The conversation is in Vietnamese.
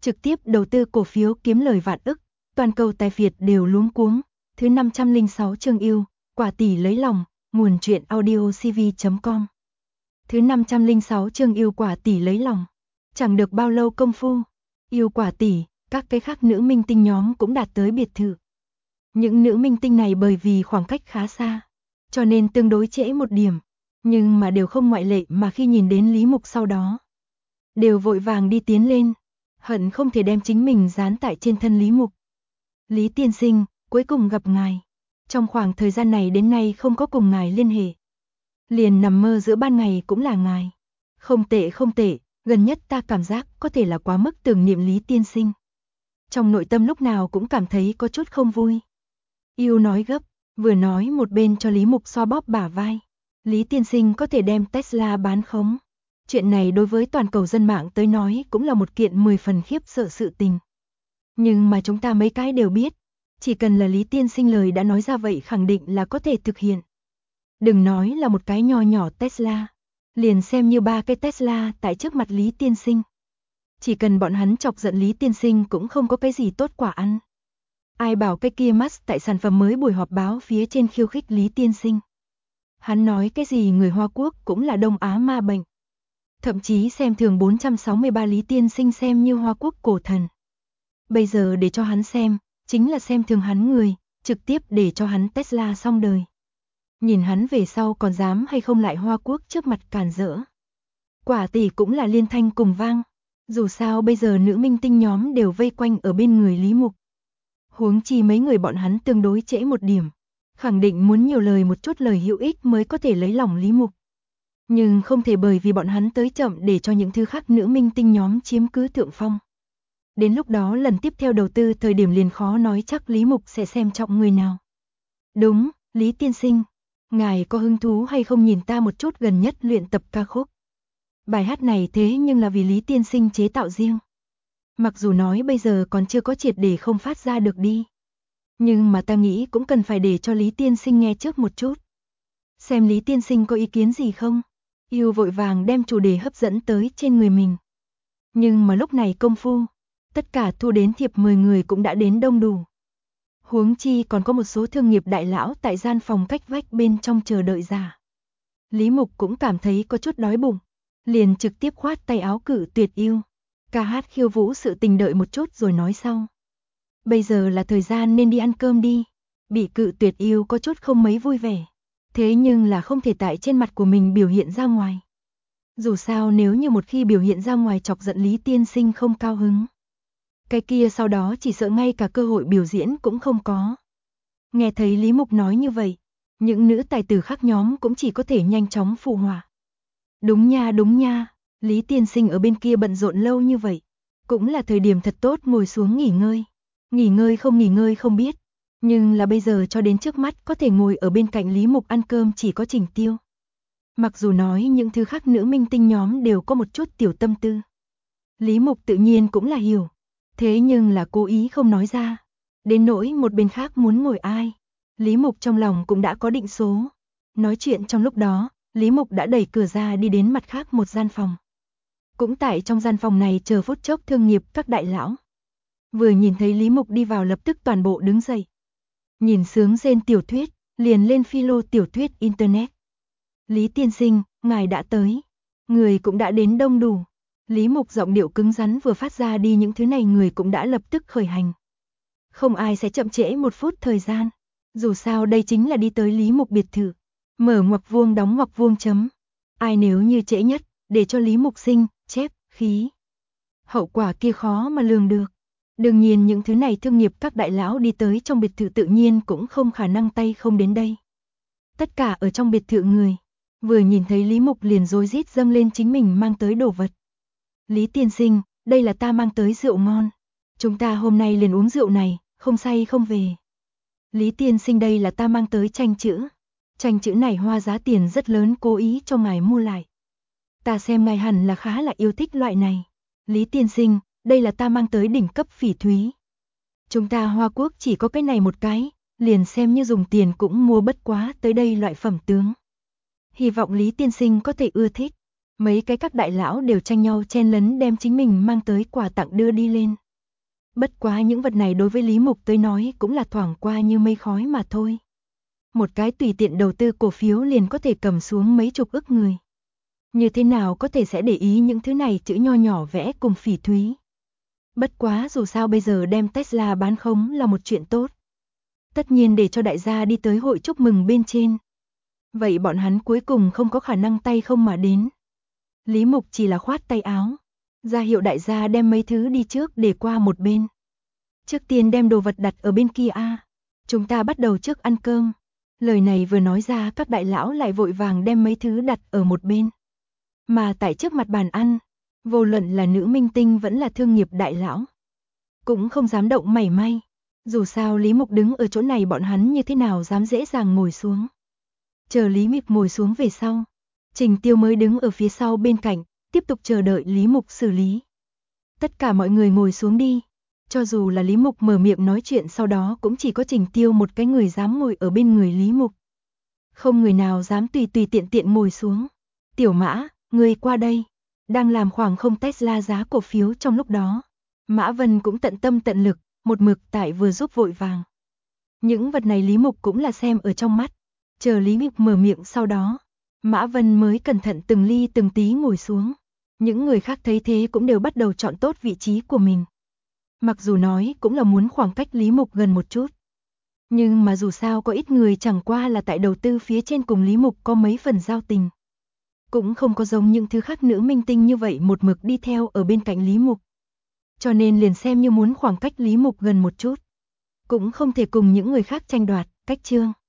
trực tiếp đầu tư cổ phiếu kiếm lời vạn ức, toàn cầu tài phiệt đều luống cuống. Thứ 506 chương yêu, quả tỷ lấy lòng, nguồn truyện audio cv.com. Thứ 506 chương yêu quả tỷ lấy lòng. Chẳng được bao lâu công phu, yêu quả tỷ, các cái khác nữ minh tinh nhóm cũng đạt tới biệt thự. Những nữ minh tinh này bởi vì khoảng cách khá xa, cho nên tương đối trễ một điểm, nhưng mà đều không ngoại lệ mà khi nhìn đến Lý Mục sau đó, đều vội vàng đi tiến lên, hận không thể đem chính mình dán tại trên thân Lý Mục. Lý tiên sinh, cuối cùng gặp ngài. Trong khoảng thời gian này đến nay không có cùng ngài liên hệ. Liền nằm mơ giữa ban ngày cũng là ngài. Không tệ không tệ, gần nhất ta cảm giác có thể là quá mức tưởng niệm Lý tiên sinh. Trong nội tâm lúc nào cũng cảm thấy có chút không vui. Yêu nói gấp, vừa nói một bên cho Lý Mục xoa bóp bả vai. Lý tiên sinh có thể đem Tesla bán khống. Chuyện này đối với toàn cầu dân mạng tới nói cũng là một kiện 10 phần khiếp sợ sự tình. Nhưng mà chúng ta mấy cái đều biết, chỉ cần là Lý tiên sinh lời đã nói ra vậy khẳng định là có thể thực hiện. Đừng nói là một cái nho nhỏ Tesla, liền xem như 3 cái Tesla tại trước mặt Lý tiên sinh. Chỉ cần bọn hắn chọc giận Lý tiên sinh cũng không có cái gì tốt quả ăn. Ai bảo cái kia Musk tại sản phẩm mới buổi họp báo phía trên khiêu khích Lý tiên sinh. Hắn nói cái gì người Hoa Quốc cũng là Đông Á ma bệnh. Thậm chí xem thường 463 Lý tiên sinh xem như Hoa Quốc cổ thần. Bây giờ để cho hắn xem, chính là xem thường hắn người, trực tiếp để cho hắn Tesla xong đời. Nhìn hắn về sau còn dám hay không lại Hoa Quốc trước mặt cản rỡ. Quả tỷ cũng là liên thanh cùng vang. Dù sao bây giờ nữ minh tinh nhóm đều vây quanh ở bên người Lý Mục. Huống chi mấy người bọn hắn tương đối trễ một điểm. Khẳng định muốn nhiều lời một chút lời hữu ích mới có thể lấy lòng Lý Mục. Nhưng không thể bởi vì bọn hắn tới chậm để cho những thứ khác nữ minh tinh nhóm chiếm cứ thượng phong. Đến lúc đó lần tiếp theo đầu tư thời điểm liền khó nói chắc Lý Mục sẽ xem trọng người nào. Đúng, Lý tiên sinh, ngài có hứng thú hay không nhìn ta một chút gần nhất luyện tập ca khúc. Bài hát này thế nhưng là vì Lý tiên sinh chế tạo riêng. Mặc dù nói bây giờ còn chưa có triệt để không phát ra được đi. Nhưng mà ta nghĩ cũng cần phải để cho Lý tiên sinh nghe trước một chút. Xem Lý tiên sinh có ý kiến gì không? Yêu vội vàng đem chủ đề hấp dẫn tới trên người mình. Nhưng mà lúc này công phu, tất cả thu đến thiệp 10 người cũng đã đến đông đủ. Huống chi còn có một số thương nghiệp đại lão tại gian phòng cách vách bên trong chờ đợi giả. Lý Mục cũng cảm thấy có chút đói bụng, liền trực tiếp khoát tay áo cự tuyệt yêu. Ca hát khiêu vũ sự tình đợi một chút rồi nói sau. Bây giờ là thời gian nên đi ăn cơm đi. Bị cự tuyệt yêu có chút không mấy vui vẻ. Thế nhưng là không thể tại trên mặt của mình biểu hiện ra ngoài. Dù sao nếu như một khi biểu hiện ra ngoài chọc giận Lý tiên sinh không cao hứng. Cái kia sau đó chỉ sợ ngay cả cơ hội biểu diễn cũng không có. Nghe thấy Lý Mục nói như vậy, những nữ tài tử khác nhóm cũng chỉ có thể nhanh chóng phụ họa. Đúng nha, Lý tiên sinh ở bên kia bận rộn lâu như vậy. Cũng là thời điểm thật tốt ngồi xuống nghỉ ngơi. Nghỉ ngơi không biết. Nhưng là bây giờ cho đến trước mắt có thể ngồi ở bên cạnh Lý Mục ăn cơm chỉ có Trình Tiêu. Mặc dù nói những thứ khác nữ minh tinh nhóm đều có một chút tiểu tâm tư. Lý Mục tự nhiên cũng là hiểu. Thế nhưng là cố ý không nói ra. Đến nỗi một bên khác muốn ngồi ai. Lý Mục trong lòng cũng đã có định số. Nói chuyện trong lúc đó, Lý Mục đã đẩy cửa ra đi đến mặt khác một gian phòng. Cũng tại trong gian phòng này chờ phút chốc thương nghiệp các đại lão. Vừa nhìn thấy Lý Mục đi vào lập tức toàn bộ đứng dậy. Nhìn sướng rên tiểu thuyết, liền lên philo tiểu thuyết internet. Lý tiên sinh, ngài đã tới. Người cũng đã đến đông đủ. Lý Mục giọng điệu cứng rắn vừa phát ra đi những thứ này người cũng đã lập tức khởi hành. Không ai sẽ chậm trễ một phút thời gian. Dù sao đây chính là đi tới Lý Mục biệt thự. Mở ngoặc vuông đóng ngoặc vuông chấm. Ai nếu như trễ nhất, để cho Lý Mục sinh, chép, khí. Hậu quả kia khó mà lường được. Đương nhiên những thứ này thương nghiệp các đại lão đi tới trong biệt thự tự nhiên cũng không khả năng tay không đến đây. Tất cả ở trong biệt thự người, vừa nhìn thấy Lý Mục liền rối rít dâng lên chính mình mang tới đồ vật. Lý tiên sinh, đây là ta mang tới rượu ngon. Chúng ta hôm nay liền uống rượu này, không say không về. Lý tiên sinh đây là ta mang tới tranh chữ. Tranh chữ này hoa giá tiền rất lớn cố ý cho ngài mua lại. Ta xem ngài hẳn là khá là yêu thích loại này. Lý tiên sinh, đây là ta mang tới đỉnh cấp phỉ thúy. Chúng ta Hoa Quốc chỉ có cái này một cái, liền xem như dùng tiền cũng mua bất quá tới đây loại phẩm tướng. Hy vọng Lý tiên sinh có thể ưa thích. Mấy cái các đại lão đều tranh nhau chen lấn đem chính mình mang tới quà tặng đưa đi lên. Bất quá những vật này đối với Lý Mục tới nói cũng là thoảng qua như mây khói mà thôi. Một cái tùy tiện đầu tư cổ phiếu liền có thể cầm xuống mấy chục ức người. Như thế nào có thể sẽ để ý những thứ này chữ nho nhỏ vẽ cùng phỉ thúy. Bất quá dù sao bây giờ đem Tesla bán khống là một chuyện tốt. Tất nhiên để cho đại gia đi tới hội chúc mừng bên trên. Vậy bọn hắn cuối cùng không có khả năng tay không mà đến. Lý Mục chỉ là khoát tay áo, ra hiệu đại gia đem mấy thứ đi trước để qua một bên. Trước tiên đem đồ vật đặt ở bên kia chúng ta bắt đầu trước ăn cơm. Lời này vừa nói ra các đại lão lại vội vàng đem mấy thứ đặt ở một bên. Mà tại trước mặt bàn ăn, vô luận là nữ minh tinh vẫn là thương nghiệp đại lão, cũng không dám động mảy may. Dù sao Lý Mục đứng ở chỗ này bọn hắn như thế nào dám dễ dàng ngồi xuống. Chờ Lý Mục ngồi xuống về sau, Trình Tiêu mới đứng ở phía sau bên cạnh, tiếp tục chờ đợi Lý Mục xử lý. Tất cả mọi người ngồi xuống đi. Cho dù là Lý Mục mở miệng nói chuyện sau đó cũng chỉ có Trình Tiêu một cái người dám ngồi ở bên người Lý Mục. Không người nào dám tùy tùy tiện tiện ngồi xuống. Tiểu Mã, ngươi qua đây. Đang làm khoảng không Tesla giá cổ phiếu trong lúc đó. Mã Vân cũng tận tâm tận lực, một mực tại vừa giúp vội vàng. Những vật này Lý Mục cũng là xem ở trong mắt. Chờ Lý Mục mở miệng sau đó, Mã Vân mới cẩn thận từng ly từng tí ngồi xuống. Những người khác thấy thế cũng đều bắt đầu chọn tốt vị trí của mình. Mặc dù nói cũng là muốn khoảng cách Lý Mục gần một chút. Nhưng mà dù sao có ít người chẳng qua là tại đầu tư phía trên cùng Lý Mục có mấy phần giao tình. Cũng không có giống những thứ khác nữ minh tinh như vậy một mực đi theo ở bên cạnh Lý Mục. Cho nên liền xem như muốn khoảng cách Lý Mục gần một chút. Cũng không thể cùng những người khác tranh đoạt, cách trương.